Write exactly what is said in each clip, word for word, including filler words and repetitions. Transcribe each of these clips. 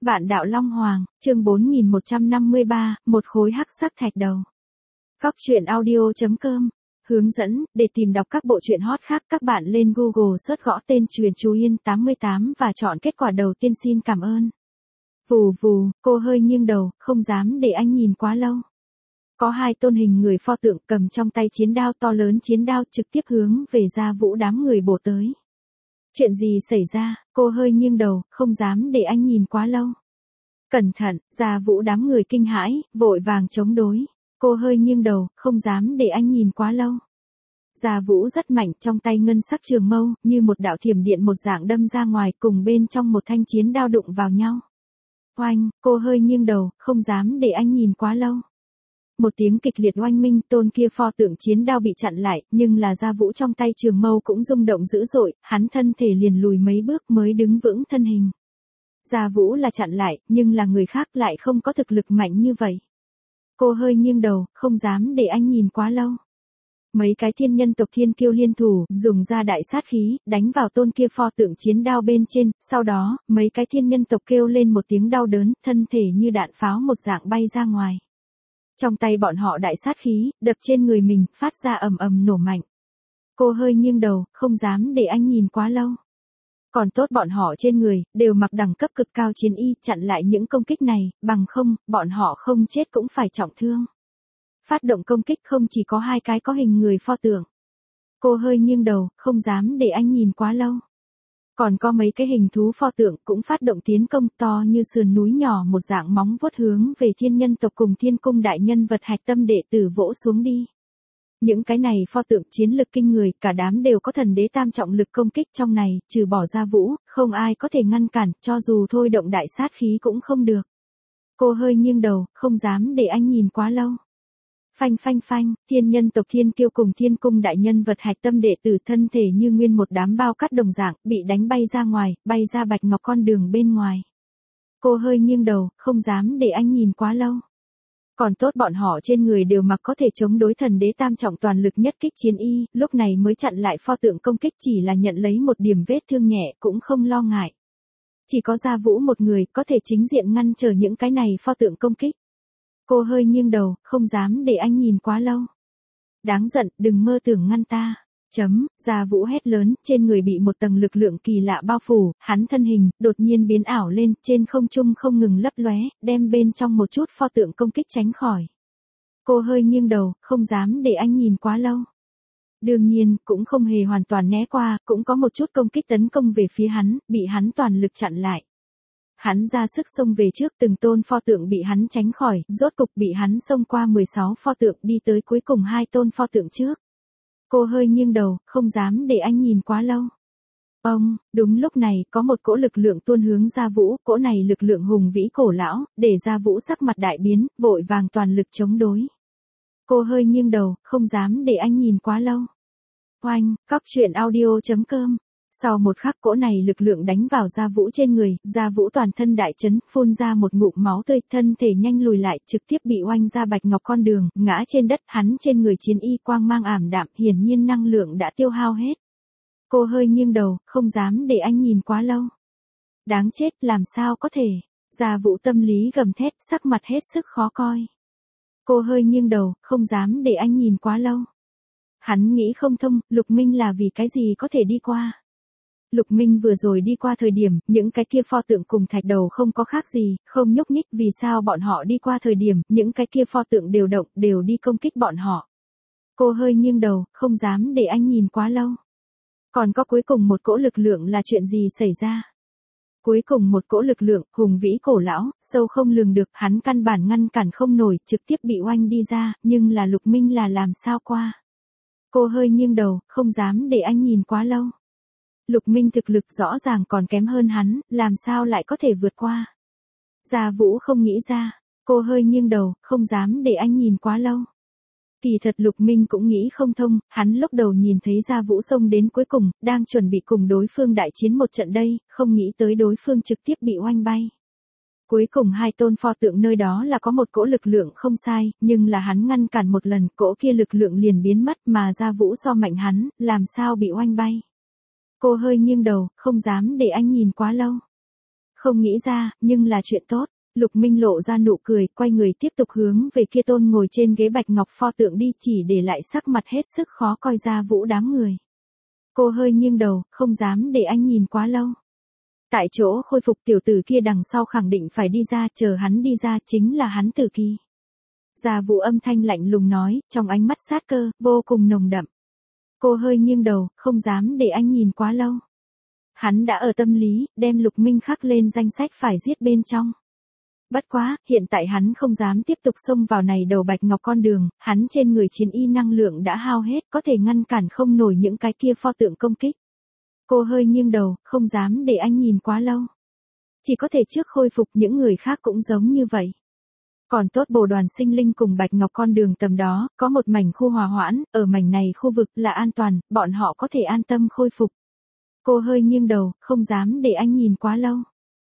Vạn đạo Long Hoàng, chương bốn nghìn một trăm năm mươi ba, một khối hắc sắc thạch đầu. Cóc truyện audio chấm com. Hướng dẫn, để tìm đọc các bộ truyện hot khác các bạn lên Google search gõ tên Truyện Chú Yên tám mươi tám và chọn kết quả đầu tiên. Xin cảm ơn. Vù vù, cô hơi nghiêng đầu, không dám để anh nhìn quá lâu. Có hai tôn hình người pho tượng cầm trong tay chiến đao to lớn, chiến đao trực tiếp hướng về Gia Vũ đám người bổ tới. Chuyện gì xảy ra? Cô hơi nghiêng đầu, không dám để anh nhìn quá lâu. Cẩn thận, Gia Vũ đám người kinh hãi, vội vàng chống đối. Cô hơi nghiêng đầu, không dám để anh nhìn quá lâu. Gia Vũ rất mạnh, trong tay ngân sắc trường mâu, như một đạo thiểm điện một dạng đâm ra ngoài, cùng bên trong một thanh chiến đao đụng vào nhau. Oanh, cô hơi nghiêng đầu, không dám để anh nhìn quá lâu. Một tiếng kịch liệt oanh minh, tôn kia pho tượng chiến đao bị chặn lại, nhưng là Gia Vũ trong tay trường mâu cũng rung động dữ dội, hắn thân thể liền lùi mấy bước mới đứng vững thân hình. Gia Vũ là chặn lại, nhưng là người khác lại không có thực lực mạnh như vậy. Cô hơi nghiêng đầu, không dám để anh nhìn quá lâu. Mấy cái thiên nhân tộc thiên kiêu liên thủ, dùng ra đại sát khí, đánh vào tôn kia pho tượng chiến đao bên trên, sau đó, mấy cái thiên nhân tộc kêu lên một tiếng đau đớn, thân thể như đạn pháo một dạng bay ra ngoài. Trong tay bọn họ đại sát khí, đập trên người mình, phát ra ầm ầm nổ mạnh. Cô hơi nghiêng đầu, không dám để anh nhìn quá lâu. Còn tốt bọn họ trên người, đều mặc đẳng cấp cực cao chiến y, chặn lại những công kích này, bằng không, bọn họ không chết cũng phải trọng thương. Phát động công kích không chỉ có hai cái có hình người pho tượng. Cô hơi nghiêng đầu, không dám để anh nhìn quá lâu. Còn có mấy cái hình thú pho tượng cũng phát động tiến công, to như sườn núi nhỏ một dạng móng vuốt hướng về thiên nhân tộc cùng thiên cung đại nhân vật hạch tâm đệ tử vỗ xuống đi. Những cái này pho tượng chiến lực kinh người, cả đám đều có thần đế tam trọng lực công kích trong này, trừ bỏ Gia Vũ, không ai có thể ngăn cản, cho dù thôi động đại sát khí cũng không được. Cô hơi nghiêng đầu, không dám để anh nhìn quá lâu. Phanh phanh phanh, thiên nhân tộc thiên kiêu cùng thiên cung đại nhân vật hạch tâm đệ tử thân thể như nguyên một đám bao cát đồng dạng, bị đánh bay ra ngoài, bay ra bạch ngọc con đường bên ngoài. Cô hơi nghiêng đầu, không dám để anh nhìn quá lâu. Còn tốt bọn họ trên người đều mặc có thể chống đối thần đế tam trọng toàn lực nhất kích chiến y, lúc này mới chặn lại pho tượng công kích, chỉ là nhận lấy một điểm vết thương nhẹ cũng không lo ngại. Chỉ có Gia Vũ một người có thể chính diện ngăn trở những cái này pho tượng công kích. Cô hơi nghiêng đầu, không dám để anh nhìn quá lâu. Đáng giận, đừng mơ tưởng ngăn ta. Chấm, Gia Vũ hét lớn, trên người bị một tầng lực lượng kỳ lạ bao phủ, hắn thân hình, đột nhiên biến ảo lên, trên không trung không ngừng lấp lóe, đem bên trong một chút pho tượng công kích tránh khỏi. Cô hơi nghiêng đầu, không dám để anh nhìn quá lâu. Đương nhiên, cũng không hề hoàn toàn né qua, cũng có một chút công kích tấn công về phía hắn, bị hắn toàn lực chặn lại. Hắn ra sức xông về trước, từng tôn pho tượng bị hắn tránh khỏi, rốt cục bị hắn xông qua mười sáu pho tượng đi tới cuối cùng hai tôn pho tượng trước. Cô hơi nghiêng đầu, không dám để anh nhìn quá lâu. Ông, đúng lúc này, có một cỗ lực lượng tuôn hướng Gia Vũ, cỗ này lực lượng hùng vĩ cổ lão, để Gia Vũ sắc mặt đại biến, vội vàng toàn lực chống đối. Cô hơi nghiêng đầu, không dám để anh nhìn quá lâu. Oanh, cóc truyện audio chấm com. Sau một khắc cỗ này lực lượng đánh vào Gia Vũ trên người, Gia Vũ toàn thân đại chấn, phun ra một ngụm máu tươi, thân thể nhanh lùi lại, trực tiếp bị oanh ra bạch ngọc con đường, ngã trên đất, hắn trên người chiến y quang mang ảm đạm, hiển nhiên năng lượng đã tiêu hao hết. Cô hơi nghiêng đầu, không dám để anh nhìn quá lâu. Đáng chết, làm sao có thể? Gia Vũ tâm lý gầm thét, sắc mặt hết sức khó coi. Cô hơi nghiêng đầu, không dám để anh nhìn quá lâu. Hắn nghĩ không thông, Lục Minh là vì cái gì có thể đi qua. Lục Minh vừa rồi đi qua thời điểm, những cái kia pho tượng cùng thạch đầu không có khác gì, không nhúc nhích, vì sao bọn họ đi qua thời điểm, những cái kia pho tượng đều động, đều đi công kích bọn họ. Cô hơi nghiêng đầu, không dám để anh nhìn quá lâu. Còn có cuối cùng một cỗ lực lượng là chuyện gì xảy ra? Cuối cùng một cỗ lực lượng, hùng vĩ cổ lão, sâu không lường được, hắn căn bản ngăn cản không nổi, trực tiếp bị oanh đi ra, nhưng là Lục Minh là làm sao qua? Cô hơi nghiêng đầu, không dám để anh nhìn quá lâu. Lục Minh thực lực rõ ràng còn kém hơn hắn, làm sao lại có thể vượt qua? Gia Vũ không nghĩ ra, cô hơi nghiêng đầu, không dám để anh nhìn quá lâu. Kỳ thật Lục Minh cũng nghĩ không thông, hắn lúc đầu nhìn thấy Gia Vũ xông đến cuối cùng, đang chuẩn bị cùng đối phương đại chiến một trận đây, không nghĩ tới đối phương trực tiếp bị oanh bay. Cuối cùng hai tôn pho tượng nơi đó là có một cỗ lực lượng không sai, nhưng là hắn ngăn cản một lần, cỗ kia lực lượng liền biến mất mà Gia Vũ so mạnh hắn, làm sao bị oanh bay. Cô hơi nghiêng đầu, không dám để anh nhìn quá lâu. Không nghĩ ra, nhưng là chuyện tốt. Lục Minh lộ ra nụ cười, quay người tiếp tục hướng về kia tôn ngồi trên ghế bạch ngọc pho tượng đi, chỉ để lại sắc mặt hết sức khó coi Gia Vũ đám người. Cô hơi nghiêng đầu, không dám để anh nhìn quá lâu. Tại chỗ khôi phục tiểu tử kia đằng sau khẳng định phải đi ra, chờ hắn đi ra chính là hắn Tử Kỳ. Gia Vũ âm thanh lạnh lùng nói, trong ánh mắt sát cơ, vô cùng nồng đậm. Cô hơi nghiêng đầu, không dám để anh nhìn quá lâu. Hắn đã ở tâm lý, đem Lục Minh khắc lên danh sách phải giết bên trong. Bất quá, hiện tại hắn không dám tiếp tục xông vào này đầu bạch ngọc con đường, hắn trên người chiến y năng lượng đã hao hết, có thể ngăn cản không nổi những cái kia pho tượng công kích. Cô hơi nghiêng đầu, không dám để anh nhìn quá lâu. Chỉ có thể trước khôi phục, những người khác cũng giống như vậy. Còn tốt Bồ Đoàn Sinh Linh cùng bạch ngọc con đường tầm đó, có một mảnh khu hòa hoãn, ở mảnh này khu vực là an toàn, bọn họ có thể an tâm khôi phục. Cô hơi nghiêng đầu, không dám để anh nhìn quá lâu.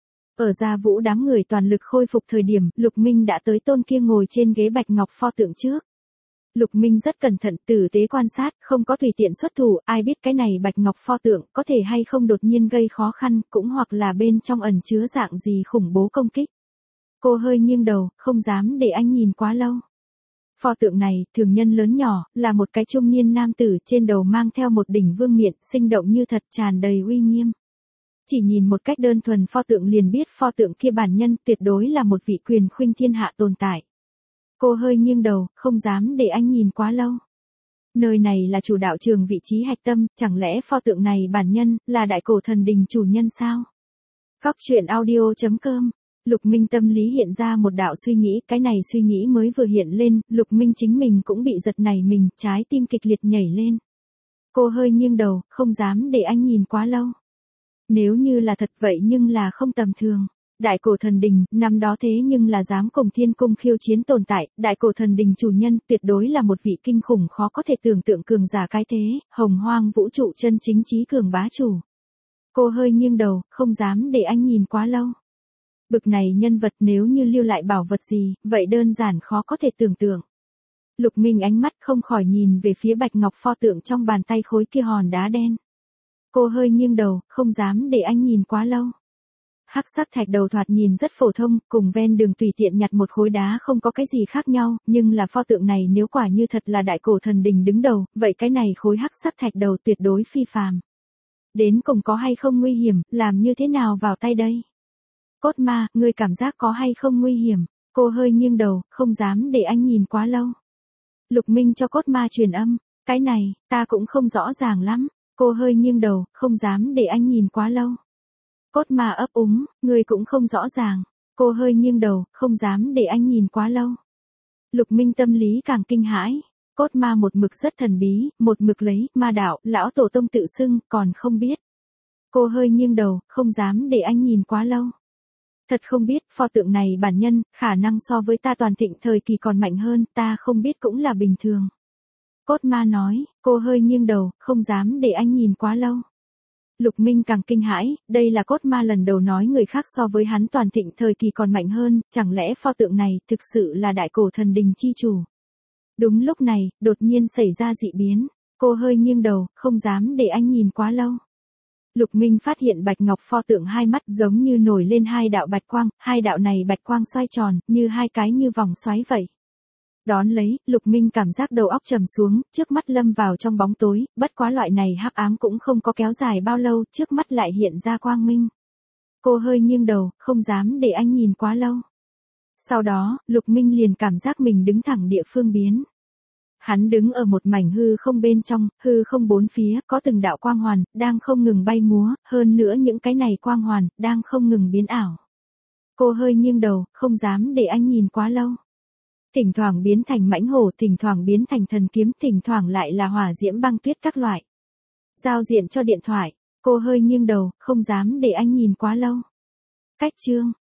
Ở Gia Vũ đám người toàn lực khôi phục thời điểm, Lục Minh đã tới tôn kia ngồi trên ghế bạch ngọc pho tượng trước. Lục Minh rất cẩn thận, tử tế quan sát, không có tùy tiện xuất thủ, ai biết cái này bạch ngọc pho tượng có thể hay không đột nhiên gây khó khăn, cũng hoặc là bên trong ẩn chứa dạng gì khủng bố công kích. Cô hơi nghiêng đầu, không dám để anh nhìn quá lâu. Pho tượng này, thường nhân lớn nhỏ, là một cái trung niên nam tử trên đầu mang theo một đỉnh vương miện, sinh động như thật, tràn đầy uy nghiêm. Chỉ nhìn một cách đơn thuần pho tượng liền biết pho tượng kia bản nhân tuyệt đối là một vị quyền khuynh thiên hạ tồn tại. Cô hơi nghiêng đầu, không dám để anh nhìn quá lâu. Nơi này là chủ đạo trường vị trí hạch tâm, chẳng lẽ pho tượng này bản nhân, là đại cổ thần đình chủ nhân sao? Góc truyện audio chấm com. Lục Minh tâm lý hiện ra một đạo suy nghĩ, cái này suy nghĩ mới vừa hiện lên, Lục Minh chính mình cũng bị giật nảy mình, trái tim kịch liệt nhảy lên. Cô hơi nghiêng đầu, không dám để anh nhìn quá lâu. Nếu như là thật vậy nhưng là không tầm thường. Đại cổ thần đình, năm đó thế nhưng là dám cùng thiên cung khiêu chiến tồn tại, đại cổ thần đình chủ nhân tuyệt đối là một vị kinh khủng khó có thể tưởng tượng cường giả cái thế, hồng hoang vũ trụ chân chính trí cường bá chủ. Cô hơi nghiêng đầu, không dám để anh nhìn quá lâu. Bực này nhân vật nếu như lưu lại bảo vật gì, vậy đơn giản khó có thể tưởng tượng. Lục Minh ánh mắt không khỏi nhìn về phía bạch ngọc pho tượng trong bàn tay khối kia hòn đá đen. Cô hơi nghiêng đầu, không dám để anh nhìn quá lâu. Hắc sắc thạch đầu thoạt nhìn rất phổ thông, cùng ven đường tùy tiện nhặt một khối đá không có cái gì khác nhau, nhưng là pho tượng này nếu quả như thật là đại cổ thần đình đứng đầu, vậy cái này khối hắc sắc thạch đầu tuyệt đối phi phàm. Đến cùng có hay không nguy hiểm, làm như thế nào vào tay đây? Cốt ma, ngươi cảm giác có hay không nguy hiểm? Cô hơi nghiêng đầu, không dám để anh nhìn quá lâu. Lục Minh cho cốt ma truyền âm, cái này, ta cũng không rõ ràng lắm. Cô hơi nghiêng đầu, không dám để anh nhìn quá lâu. Cốt ma ấp úng, người cũng không rõ ràng. Cô hơi nghiêng đầu, không dám để anh nhìn quá lâu. Lục Minh tâm lý càng kinh hãi. Cốt ma một mực rất thần bí, một mực lấy, ma đạo, lão tổ tông tự xưng, còn không biết. Cô hơi nghiêng đầu, không dám để anh nhìn quá lâu. Thật không biết, pho tượng này bản nhân, khả năng so với ta toàn thịnh thời kỳ còn mạnh hơn, ta không biết cũng là bình thường. Cốt ma nói, cô hơi nghiêng đầu, không dám để anh nhìn quá lâu. Lục Minh càng kinh hãi, đây là cốt ma lần đầu nói người khác so với hắn toàn thịnh thời kỳ còn mạnh hơn, chẳng lẽ pho tượng này thực sự là đại cổ thần đình chi chủ. Đúng lúc này, đột nhiên xảy ra dị biến, cô hơi nghiêng đầu, không dám để anh nhìn quá lâu. Lục Minh phát hiện bạch ngọc pho tượng hai mắt giống như nổi lên hai đạo bạch quang, hai đạo này bạch quang xoay tròn, như hai cái như vòng xoáy vậy. Đón lấy, Lục Minh cảm giác đầu óc trầm xuống, trước mắt lâm vào trong bóng tối, bất quá loại này hắc ám cũng không có kéo dài bao lâu, trước mắt lại hiện ra quang minh. Cô hơi nghiêng đầu, không dám để anh nhìn quá lâu. Sau đó, Lục Minh liền cảm giác mình đứng thẳng địa phương biến. Hắn đứng ở một mảnh hư không bên trong, hư không bốn phía, có từng đạo quang hoàn, đang không ngừng bay múa, hơn nữa những cái này quang hoàn, đang không ngừng biến ảo. Cô hơi nghiêng đầu, không dám để anh nhìn quá lâu. Thỉnh thoảng biến thành mãnh hổ, thỉnh thoảng biến thành thần kiếm, thỉnh thoảng lại là hỏa diễm băng tuyết các loại. Giao diện cho điện thoại, cô hơi nghiêng đầu, không dám để anh nhìn quá lâu. Cách chương